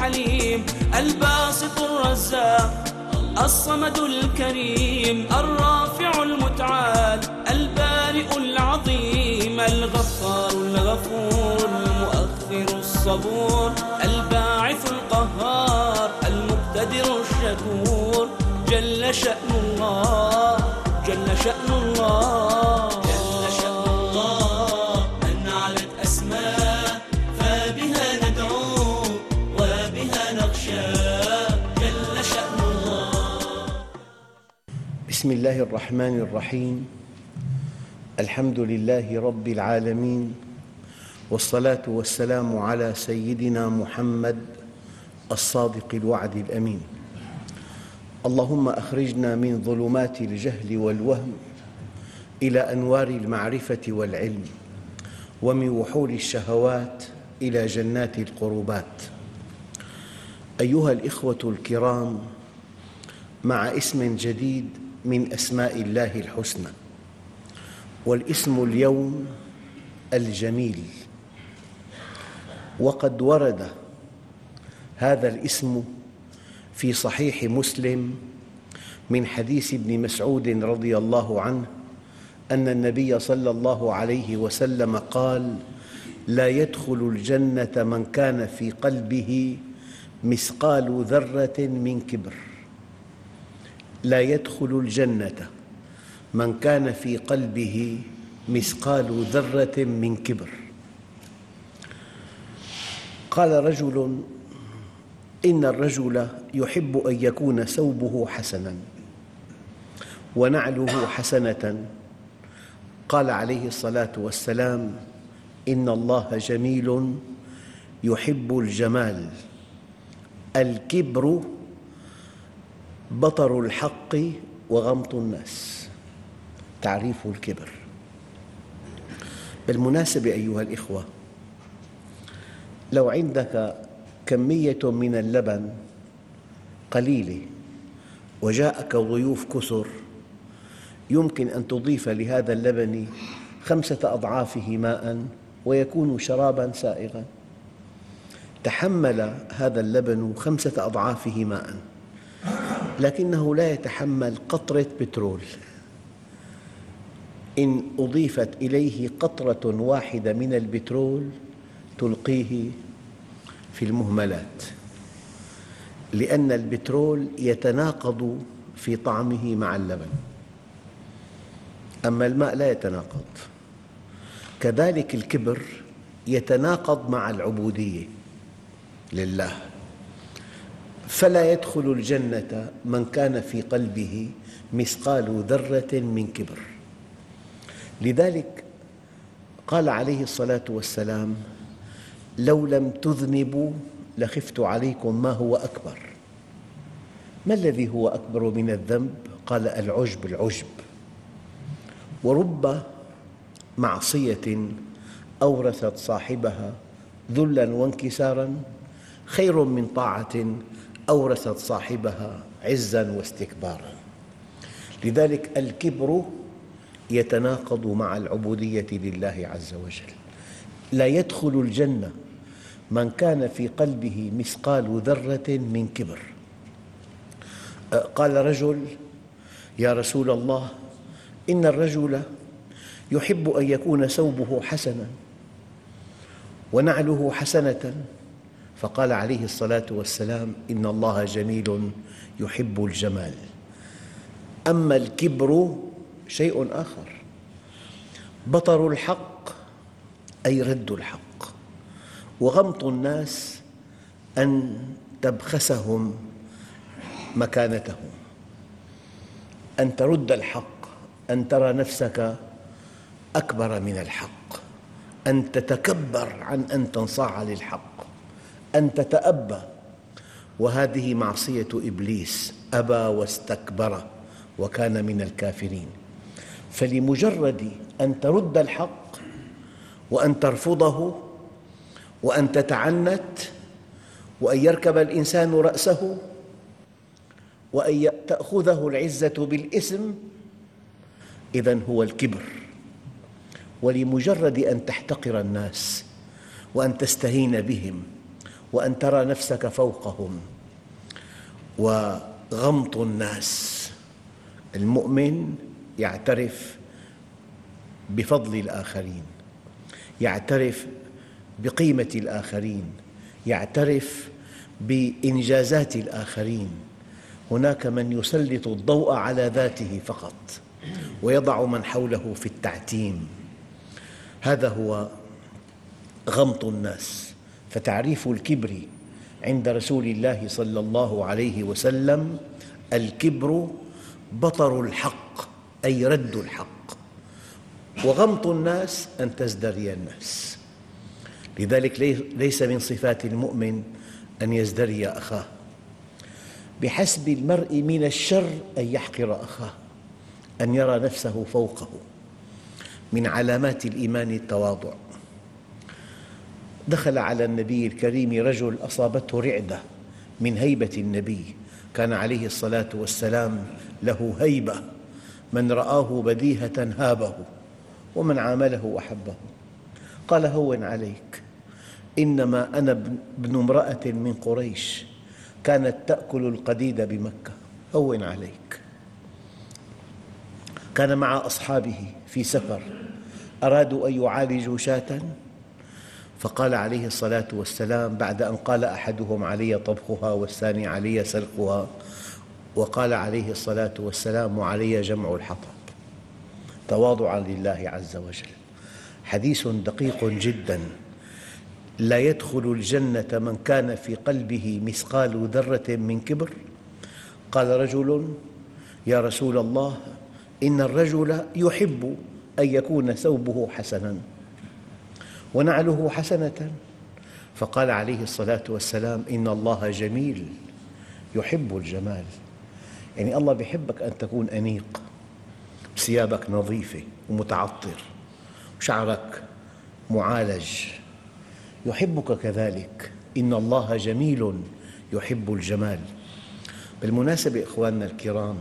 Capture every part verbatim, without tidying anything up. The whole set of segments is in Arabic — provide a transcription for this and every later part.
الحليم الباسط الرزاق الصمد الكريم الرافع المتعال البارئ العظيم الغفار الغفور المؤخر الصبور الباعث القهار المقتدر الشكور جل شأن الله جل شأن الله جل شأن الله أن علت أسماء فبها ندعو وبها نخشى جل شأن الله. بسم الله الرحمن الرحيم. الحمد لله رب العالمين، والصلاة والسلام على سيدنا محمد الصادق الوعد الأمين. اللهم أخرجنا من ظلمات الجهل والوهم إلى أنوار المعرفة والعلم، ومن وحول الشهوات إلى جنات القربات. أيها الإخوة الكرام، مع اسم جديد من أسماء الله الحسنى، والاسم اليوم الجميل. وقد ورد هذا الاسم في صحيح مسلم من حديث ابن مسعود رضي الله عنه أن النبي صلى الله عليه وسلم قال: لا يدخل الجنة من كان في قلبه مثقال ذرة من كبر. لا يدخل الجنة من كان في قلبه مثقال ذرة من كبر. قال رجل: إن الرجل يحب أن يكون ثوبه حسناً ونعله حسنة. قال عليه الصلاة والسلام: إن الله جميل يحب الجمال. الكبر بطر الحق وغمط الناس. تعريف الكبر. بالمناسبة أيها الإخوة، لو عندك كمية من اللبن قليلة وجاءك ضيوف كثر، يمكن أن تضيف لهذا اللبن خمسة أضعافه ماء ويكون شراباً سائغاً. تحمل هذا اللبن خمسة أضعافه ماء، لكنه لا يتحمل قطرة بترول. إن أضيفت إليه قطرة واحدة من البترول تلقيه في المهملات، لأن البترول يتناقض في طعمه مع اللبن، أما الماء لا يتناقض. كذلك الكبر يتناقض مع العبودية لله. فلا يدخل الجنة من كان في قلبه مثقال ذرة من كبر. لذلك قال عليه الصلاة والسلام: لو لم تذنبوا لخفت عليكم ما هو أكبر. ما الذي هو أكبر من الذنب؟ قال: العجب العجب. ورب معصية أورثت صاحبها ذلاً وانكساراً خير من طاعة أورثت صاحبها عزاً واستكباراً. لذلك الكبر يتناقض مع العبودية لله عز وجل. لا يدخل الجنة من كان في قلبه مثقال ذرة من كبر. قال رجل: يا رسول الله، إن الرجل يحب أن يكون ثوبه حسناً ونعله حسنة. فقال عليه الصلاة والسلام: إن الله جميل يحب الجمال. أما الكبر شيء آخر، بطر الحق أي رد الحق، وغمط الناس أن تبخسهم مكانتهم، أن ترد الحق، أن ترى نفسك أكبر من الحق، أن تتكبر عن أن تنصاع للحق، أن تتأبى. وهذه معصية إبليس، أبى واستكبر وكان من الكافرين. فلمجرد أن ترد الحق وأن ترفضه وأن تتعنت وأن يركب الإنسان رأسه وأن تأخذه العزة بالإثم، إذن هو الكبر. ولمجرد أن تحتقر الناس وأن تستهين بهم وأن ترى نفسك فوقهم، وغمط الناس. المؤمن يعترف بفضل الآخرين، يعترف بقيمة الآخرين، يعترف بإنجازات الآخرين. هناك من يسلط الضوء على ذاته فقط ويضع من حوله في التعتيم، هذا هو غمط الناس. فتعريف الكبر عند رسول الله صلى الله عليه وسلم: الكبر بطر الحق، أي رد الحق، وغمط الناس أن تزدري الناس. لذلك ليس من صفات المؤمن أن يزدري أخاه. بحسب المرء من الشر أن يحقر أخاه، أن يرى نفسه فوقه. من علامات الإيمان التواضع. دخل على النبي الكريم رجل أصابته رعدة من هيبة النبي، كان عليه الصلاة والسلام له هيبة، من رآه بديهة هابه ومن عامله أحبه. قال: هون عليك، إنما أنا ابن امرأة من قريش كانت تأكل القديد بمكة، هون عليك. كان مع أصحابه في سفر، أرادوا أن يعالجوا شاة، فقال عليه الصلاة والسلام بعد أن قال أحدهم: علي طبخها، والثاني: علي سلقها، وقال عليه الصلاة والسلام: وعلي جمع الحطب، تواضعاً لله عز وجل. حديث دقيق جداً. لا يدخل الجنة من كان في قلبه مثقال ذرة من كبر. قال رجل: يا رسول الله، إن الرجل يحب أن يكون ثوبه حسناً ونعله حسنة. فقال عليه الصلاة والسلام: إن الله جميل يحب الجمال. يعني الله يحبك أن تكون أنيق، ثيابك نظيفة ومتعطر، وشعرك معالج، يحبك كذلك. إن الله جميل يحب الجمال. بالمناسبة إخواننا الكرام،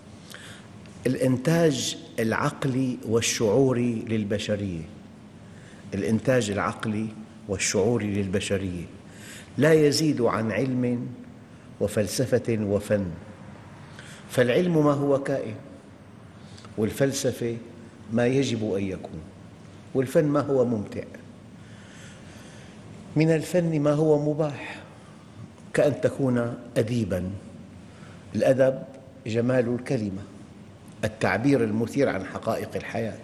الإنتاج العقلي والشعوري للبشرية الإنتاج العقلي والشعوري للبشرية لا يزيد عن علم وفلسفة وفن. فالعلم ما هو كائن، والفلسفة ما يجب أن يكون، والفن ما هو ممتع. من الفن ما هو مباح، كأن تكون أديباً. الأدب جمال الكلمة، التعبير المثير عن حقائق الحياة.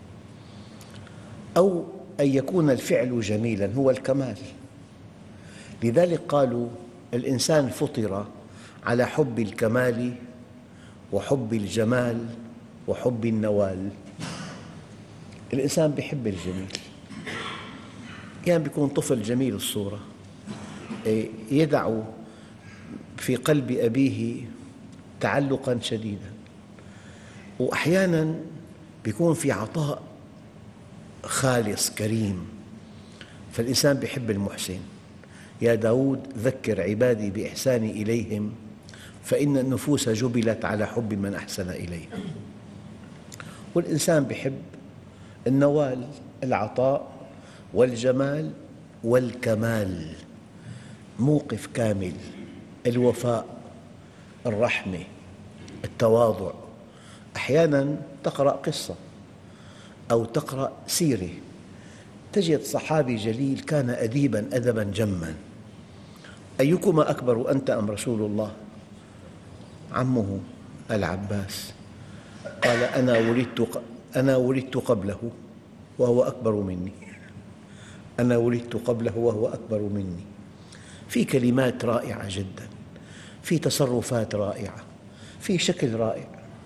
أو أن يكون الفعل جميلاً هو الكمال. لذلك قالوا: الإنسان فطر على حب الكمال وحب الجمال وحب النوال. الإنسان يحب الجميل، يعني يكون طفل جميل الصورة، يدع في قلب أبيه تعلقاً شديداً، وأحياناً يكون في عطاء خالص كريم، فالإنسان يحب المحسن. يا داود ذكر عبادي بإحساني إليهم فإن النفوس جبلت على حب من أحسن إليها. والإنسان يحب النوال، العطاء والجمال والكمال، موقف كامل، الوفاء، الرحمة، التواضع. أحياناً تقرأ قصة أو تقرأ سيرة، تجد صحابي جليل كان أديباً أدباً جماً. أيكما أكبر، أنت أم رسول الله؟ عمه العباس قال: أنا ولدت أنا ولدت قبله وهو أكبر مني، أنا ولدت قبله وهو أكبر مني. في كلمات رائعة جداً، في تصرفات رائعة، في شكل رائع.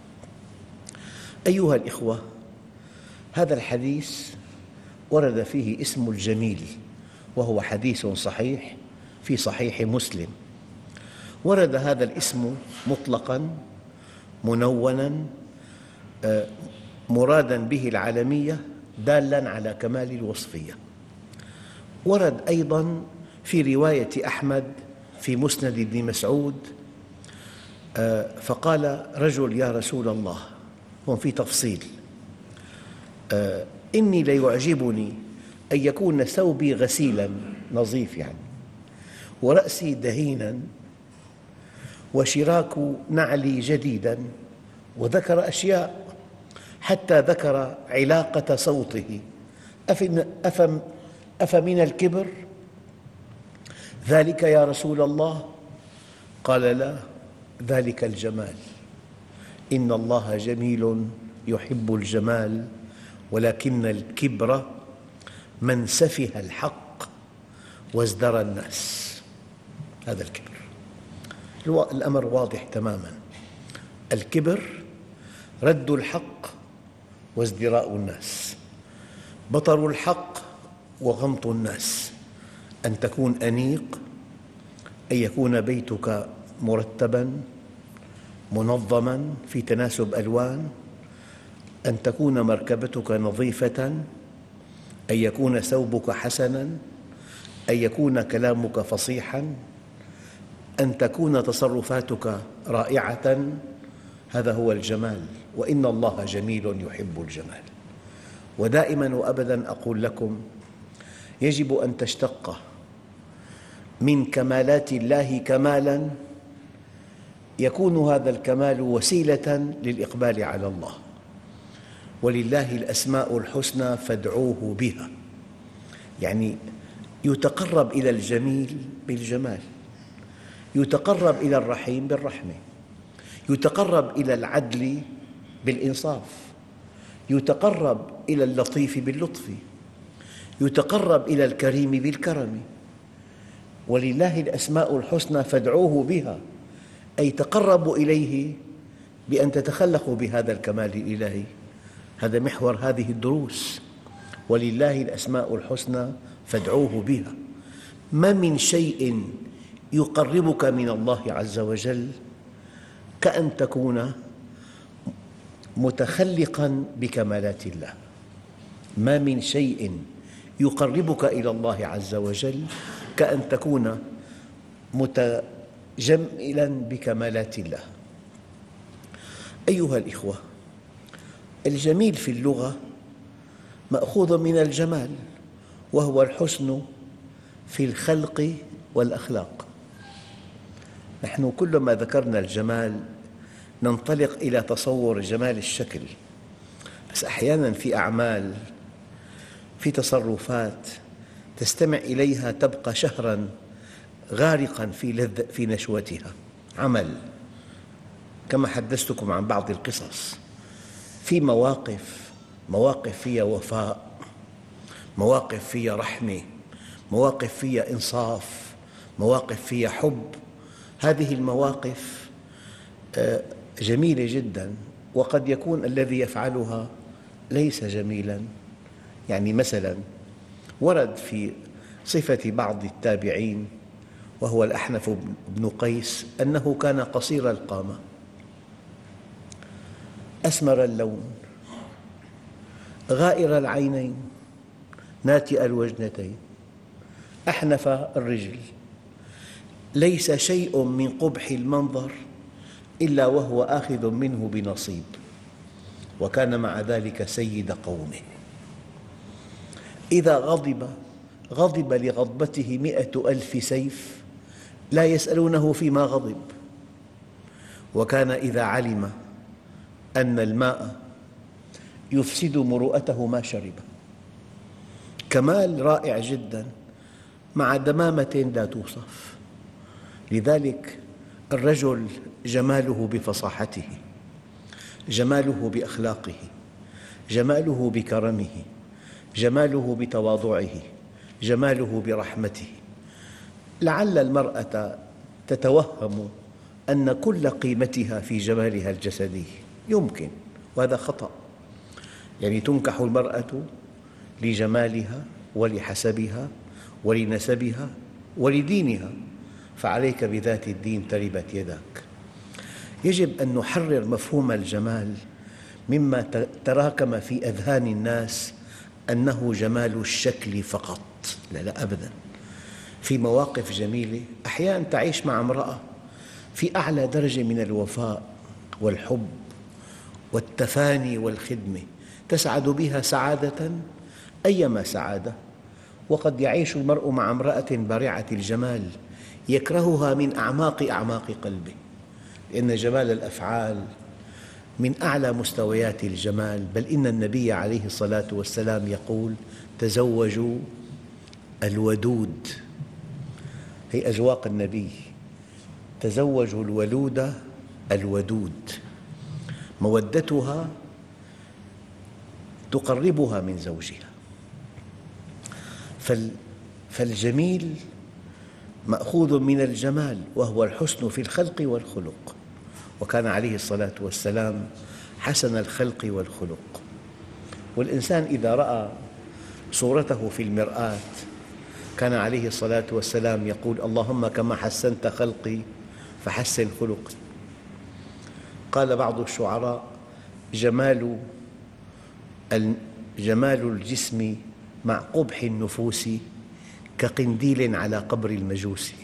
أيها الإخوة، هذا الحديث ورد فيه اسم الجميل، وهو حديث صحيح في صحيح مسلم. ورد هذا الاسم مطلقاً منوناً مراداً به العالمية دالاً على كمال الوصفية. ورد أيضاً في رواية أحمد في مسند ابن مسعود، فقال رجل: يا رسول الله، هون في تفصيل، إني ليعجبني أن يكون ثوبي غسيلاً نظيف يعني، ورأسي دهينا وشراك نعلي جديدا، وذكر أشياء حتى ذكر علاقة صوته. أفمن الكبر ذلك يا رسول الله؟ قال لا، ذلك الجمال. إن الله جميل يحب الجمال، ولكن الكبر من سفه الحق وازدرى الناس. هذا الكبر. الأمر واضح تماما. الكبر رد الحق وازدراء الناس، بطر الحق وغمط الناس. أن تكون أنيق، أن يكون بيتك مرتباً منظماً في تناسب ألوان، أن تكون مركبتك نظيفة، أن يكون ثوبك حسناً، أن يكون كلامك فصيحاً، أن تكون تصرفاتك رائعة. هذا هو الجمال، وإن الله جميل يحب الجمال. ودائماً وأبداً أقول لكم يجب أن تشتق من كمالات الله كمالاً يكون هذا الكمال وسيلة للإقبال على الله. ولله الأسماء الحسنى فادعوه بها، يعني يتقرب إلى الجميل بالجمال، يتقرب إلى الرحيم بالرحمة، يتقرب إلى العدل بالإنصاف، يتقرب إلى اللطيف باللطف، يتقرب إلى الكريم بالكرم. ولله الأسماء الحسنى فادعوه بها، أي تقربوا إليه بأن تتخلقوا بهذا الكمال الإلهي. هذا محور هذه الدروس. ولله الأسماء الحسنى فادعوه بها. ما من شيء يقربك من الله عز وجل كأن تكون متخلقاً بكمالات الله. ما من شيء يقربك إلى الله عز وجل كأن تكون متجملاً بكمالات الله. أيها الإخوة، الجميل في اللغة مأخوذ من الجمال، وهو الحسن في الخلق والأخلاق. نحن كلما ذكرنا الجمال ننطلق إلى تصور جمال الشكل، بس أحياناً في أعمال، في تصرفات تستمع إليها تبقى شهراً غارقاً في لذة في نشوتها. عمل، كما حدثتكم عن بعض القصص، في مواقف مواقف فيها وفاء، مواقف فيها رحمة، مواقف فيها إنصاف، مواقف فيها حب. هذه المواقف جميلة جداً، وقد يكون الذي يفعلها ليس جميلاً. يعني مثلاً ورد في صفة بعض التابعين وهو الأحنف بن قيس أنه كان قصير القامة، أسمر اللون، غائر العينين، ناتئ الوجنتين، أحنف الرجل، ليس شيء من قبح المنظر إلا وهو آخذ منه بنصيب، وكان مع ذلك سيد قومه. إذا غضب غضب لغضبته مئة ألف سيف لا يسألونه فيما غضب، وكان إذا علم أن الماء يفسد مروءته ما شرب. كمال رائع جداً مع دمامة لا توصف. لذلك الرجل جماله بفصاحته، جماله بأخلاقه، جماله بكرمه، جماله بتواضعه، جماله برحمته. لعل المرأة تتوهم أن كل قيمتها في جمالها الجسدي، يمكن، وهذا خطأ. يعني تنكح المرأة لجمالها ولحسبها ولنسبها ولدينها، فعليك بذات الدين تربت يداك. يجب أن نحرر مفهوم الجمال مما تراكم في أذهان الناس أنه جمال الشكل فقط. لا لا أبداً. في مواقف جميلة أحياناً تعيش مع امرأة في أعلى درجة من الوفاء والحب والتفاني والخدمة، تسعد بها سعادة أيما سعادة. وقد يعيش المرء مع امرأة بارعة الجمال يكرهها من أعماق أعماق قلبه، لأن جمال الأفعال من أعلى مستويات الجمال. بل إن النبي عليه الصلاة والسلام يقول: تزوجوا الودود. هي أذواق النبي: تزوجوا الولود الودود، مودتها تقربها من زوجها. فالجميل مأخوذ من الجمال، وهو الحسن في الخلق والخلق، وكان عليه الصلاة والسلام حسن الخلق والخلق. والإنسان إذا رأى صورته في المرآة كان عليه الصلاة والسلام يقول: اللهم كما حسنت خلقي فحسن خلقي. قال بعض الشعراء: جمال جمال الجسم مع قبح النفوس كقنديل على قبر المجوس.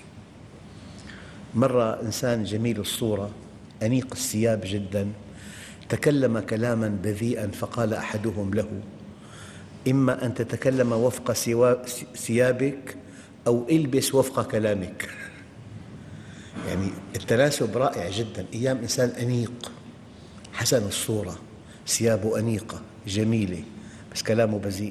مرة إنسان جميل الصورة أنيق الثياب جداً تكلم كلاماً بذيئاً، فقال أحدهم له: إما أن تتكلم وفق ثيابك أو البس وفق كلامك. يعني التناسب رائع جداً. أيام إنسان أنيق حسن الصورة، ثيابه أنيقة جميلة، بس كلامه بذيء.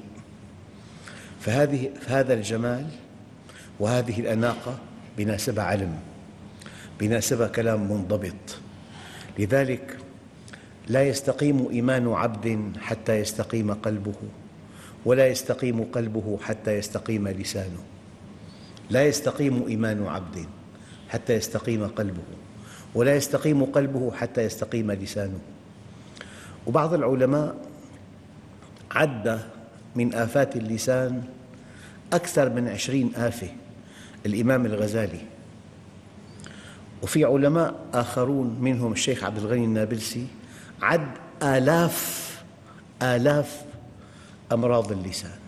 فهذه فهذا الجمال وهذه الأناقة بيناسبها علم، بيناسبها كلام منضبط. لذلك لا يستقيم إيمان عبد حتى يستقيم قلبه، ولا يستقيم قلبه حتى يستقيم لسانه. لا يستقيم إيمان عبد حتى يستقيم قلبه، ولا يستقيم قلبه حتى يستقيم لسانه. وبعض العلماء عد من آفات اللسان أكثر من عشرين آفة، الإمام الغزالي. وفي علماء آخرون منهم الشيخ عبد الغني النابلسي عد آلاف آلاف أمراض اللسان.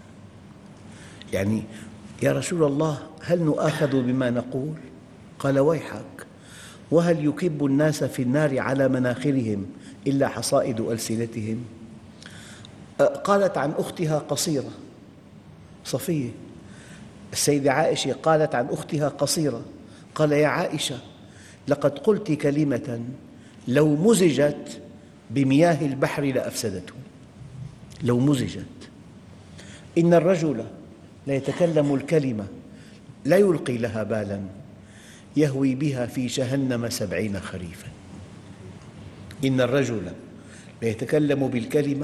يعني يا رسول الله هل نؤاخذ بما نقول؟ قال: ويحك، وهل يكب الناس في النار على مناخرهم إلا حصائد ألسنتهم؟ قالت عن أختها قصيرة، صفية. السيدة عائشة قالت عن أختها قصيرة، قال: يا عائشة لقد قلت كلمة لو مزجت بمياه البحر لأفسدته. لو مزجت. إن الرجل ليتكلم الكلمة لا يلقي لها بالا يهوي بها في جهنم سبعين خريفا. إن الرجل ليتكلم بالكلمة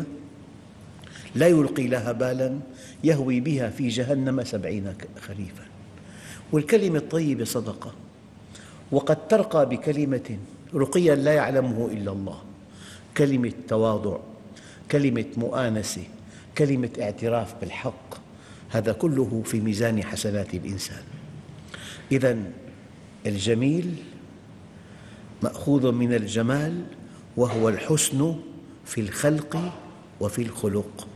لا يلقي لها بالا يهوي بها في جهنم سبعين خريفا. والكلمة الطيبة صدقة، وقد ترقى بكلمة رقيا لا يعلمه إلا الله. كلمة تواضع، كلمة مؤانسة، كلمة اعتراف بالحق، هذا كله في ميزان حسنات الإنسان. إذن الجميل مأخوذ من الجمال، وهو الحسن في الخلق وفي الخلق.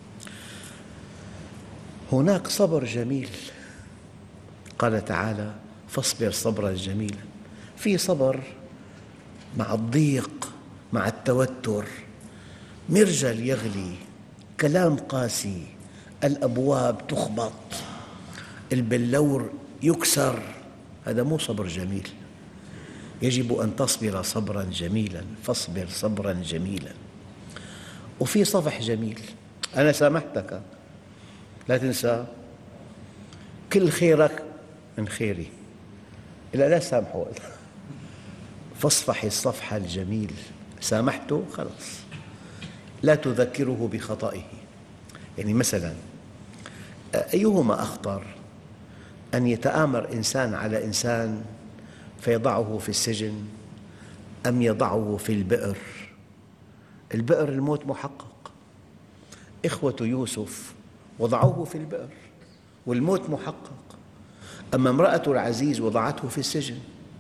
هناك صبر جميل، قال تعالى: فاصبر صبرا جميلا. في صبر مع الضيق، مع التوتر، مرجل يغلي، كلام قاسي، الأبواب تخبط، البلور يكسر، هذا مو صبر جميل. يجب أن تصبر صبرا جميلا، فاصبر صبرا جميلا. وفي صفح جميل: أنا سامحتك، لا تنسى كل خيرك من خيري، إلا لا سامحه. فاصفح الصفح الجميل، سامحته خلاص، لا تذكره بخطئه. يعني مثلا أيهما أخطر، أن يتآمر إنسان على إنسان فيضعه في السجن، أم يضعه في البئر؟ البئر الموت محقق. إخوة يوسف وضعوه في البئر والموت محقق. أما امرأة العزيز وضعته في السجن.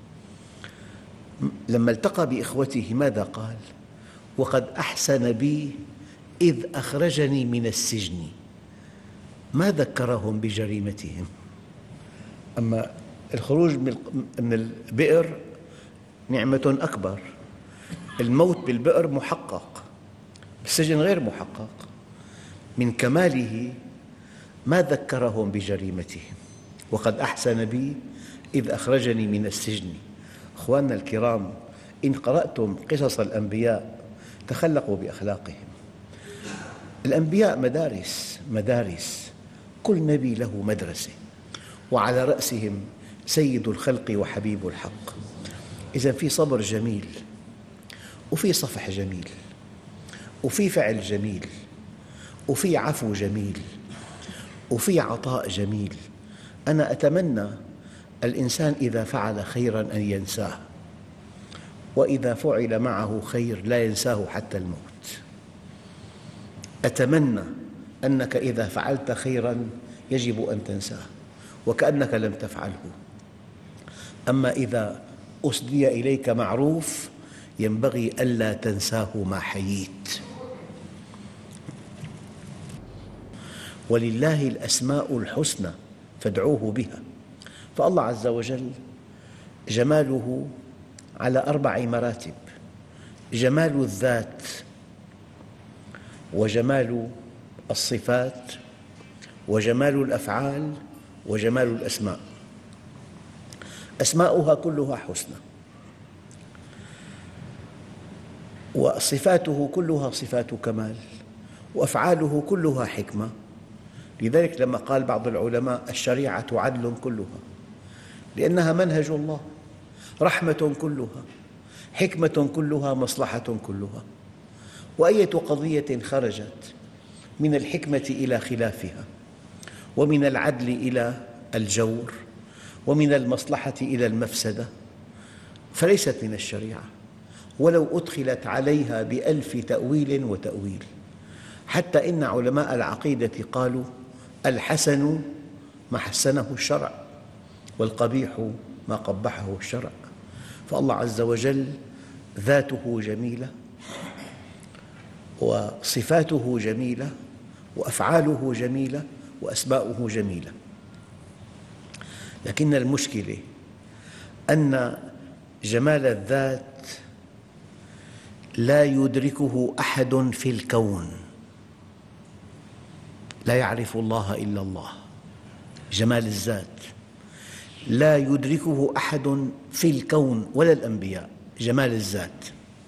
لما التقى بإخوته ماذا قال؟ وقد أحسن بي إذ أخرجني من السجن. ما ذكرهم بجريمتهم. أما الخروج من البئر نعمة أكبر، الموت بالبئر محقق، بالسجن غير محقق. من كماله ما ذكرهم بجريمتهم. وقد أحسن بي إذ أخرجني من السجن. أخواننا الكرام، إن قرأتم قصص الأنبياء تخلقوا بأخلاقهم. الأنبياء مدارس مدارس، كل نبي له مدرسة، وعلى رأسهم سيد الخلق وحبيب الحق. إذن في صبر جميل، وفي صفح جميل، وفي فعل جميل، وفي عفو جميل، وفي عطاء جميل. أنا أتمنى الإنسان إذا فعل خيراً أن ينساه، وإذا فعل معه خير لا ينساه حتى الموت. أتمنى أنك إذا فعلت خيراً يجب أن تنساه وكأنك لم تفعله. أما إذا أسدي إليك معروف ينبغي ألا تنساه ما حييت. ولله الأسماء الحسنى فادعوه بها. فالله عز وجل جماله على أربع مراتب: جمال الذات، وجمال الصفات، وجمال الأفعال، وجمال الأسماء. أسماؤها كلها حسنى، وصفاته كلها صفات كمال، وأفعاله كلها حكمة. لذلك لما قال بعض العلماء: الشريعة عدل كلها، لأنها منهج الله، رحمة كلها، حكمة كلها، مصلحة كلها. وأية قضية خرجت من الحكمة إلى خلافها، ومن العدل إلى الجور، ومن المصلحة إلى المفسدة، فليست من الشريعة، ولو أدخلت عليها بألف تأويل وتأويل. حتى إن علماء العقيدة قالوا: الحسن ما حسنه الشرع، والقبيح ما قبحه الشرع. فالله عز وجل ذاته جميلة، وصفاته جميلة، وأفعاله جميلة، وأسماؤه جميلة. لكن المشكلة أن جمال الذات لا يدركه أحد في الكون، لا يعرف الله إلا الله. جمال الذات لا يدركه أحد في الكون ولا الأنبياء، جمال الذات.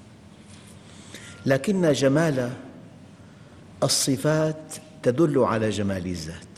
لكن جمال الصفات تدل على جمال الذات،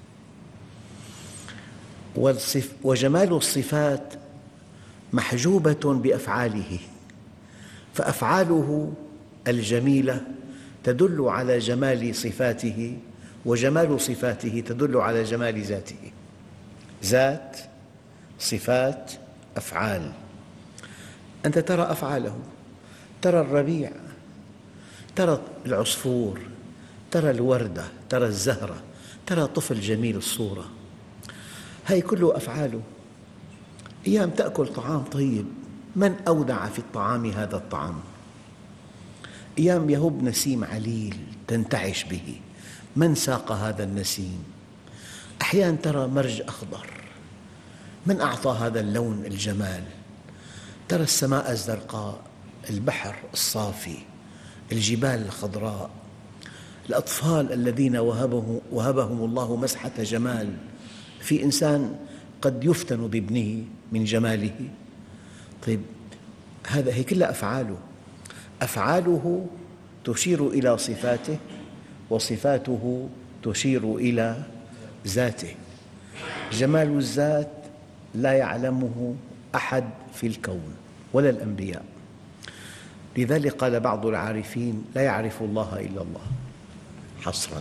وجمال الصفات محجوبة بأفعاله، فأفعاله الجميلة تدل على جمال صفاته، وجمال صفاته تدل على جمال ذاته. ذات، صفات، أفعال. أنت ترى أفعاله، ترى الربيع، ترى العصفور، ترى الوردة، ترى الزهرة، ترى طفل جميل الصورة. هذه كله أفعاله. أيام تأكل طعام طيب، من أودع في الطعام هذا الطعام؟ أيام يهب نسيم عليل تنتعش به، من ساق هذا النسيم؟ أحيانا ترى مرج أخضر، من أعطى هذا اللون الجمال؟ ترى السماء الزرقاء، البحر الصافي، الجبال الخضراء، الأطفال الذين وهبهم, وهبهم الله مسحة جمال. في إنسان قد يفتن بابنه من جماله. طيب، هذا هي كلها أفعاله. أفعاله تشير إلى صفاته، وصفاته تشير إلى ذاته. جمال الذات لا يعلمه أحد في الكون ولا الأنبياء. لذلك قال بعض العارفين: لا يعرف الله إلا الله. حصراً.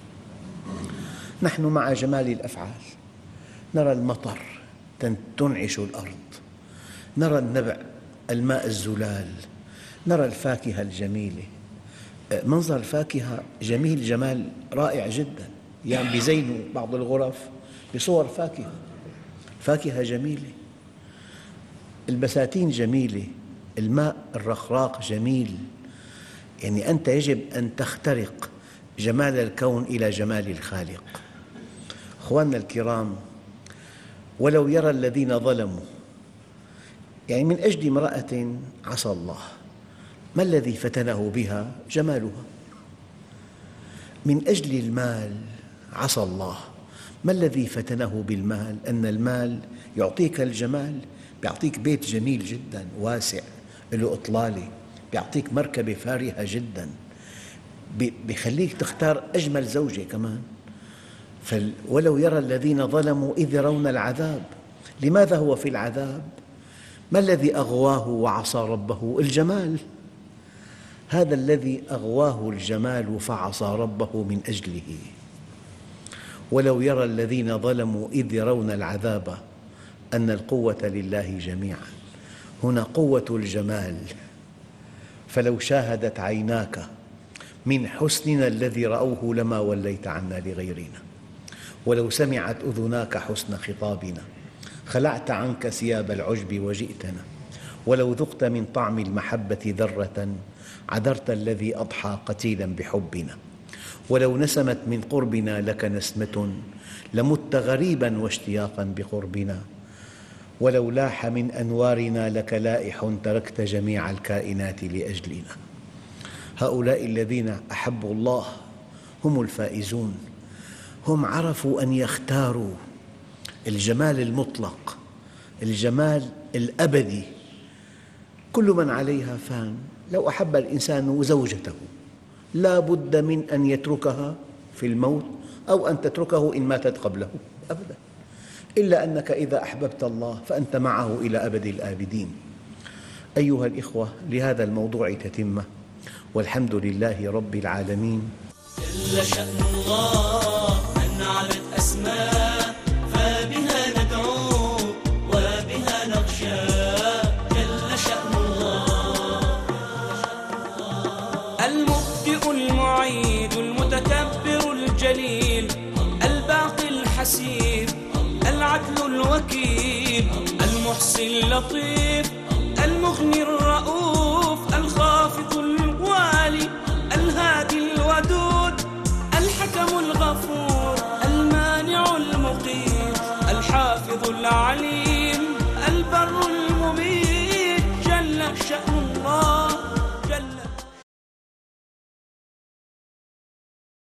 نحن مع جمال الأفعال نرى المطر تنعش الأرض، نرى النبع، الماء الزلال، نرى الفاكهة الجميلة. منظر الفاكهة جميل، جمال رائع جداً. يعني بيزينوا بعض الغرف بصور فاكهة، فاكهة جميلة، البساتين جميلة، الماء الرخراق جميل. يعني أنت يجب أن تخترق جمال الكون إلى جمال الخالق. أخواننا الكرام، ولو يرى الذين ظلموا، يعني من أجل امرأة عصى الله، ما الذي فتنه بها؟ جمالها. من أجل المال عصى الله، ما الذي فتنه بالمال؟ أن المال يعطيك الجمال، يعطيك بيت جميل جدا واسع له إطلالة، يعطيك مركبة فارهة جدا، بيخليك تختار أجمل زوجة كمان. ولو يرى الذين ظلموا إذ يرون العذاب. لماذا هو في العذاب؟ ما الذي أغواه وعصى ربه؟ الجمال. هذا الذي أغواه الجمال فعصى ربه من أجله. ولو يرى الذين ظلموا إذ يرون العذاب أن القوة لله جميعا. هنا قوة الجمال، فلو شاهدت عيناك من حسننا الذي رأوه لما وليت عنا لغيرنا، ولو سمعت أذناك حسن خطابنا خلعت عنك ثياب العجب وجئتنا، ولو ذقت من طعم المحبة ذرة عذرت الذي أضحى قتيلا بحبنا، ولو نسمت من قربنا لك نسمة لمت غريبا واشتياقا بقربنا، ولو لاح من أنوارنا لك لائح تركت جميع الكائنات لأجلنا. هؤلاء الذين أحبوا الله هم الفائزون، هم عرفوا أن يختاروا الجمال المطلق، الجمال الأبدي. كل من عليها فان. لو أحب الإنسان زوجته لا بد من أن يتركها في الموت أو أن تتركه إن ماتت قبله، أبدا، إلا أنك إذا أحببت الله فأنت معه إلى أبد الآبدين. أيها الإخوة، لهذا الموضوع تتمة، والحمد لله رب العالمين. جل شأن الله أن علت أسماء فبها ندعو وبها نخشى. جل شأن الله المبدئ المعيد المتكبر الجليل الباقي الحسيب العدل الوكيل المحصي اللطيف المغني الرؤوف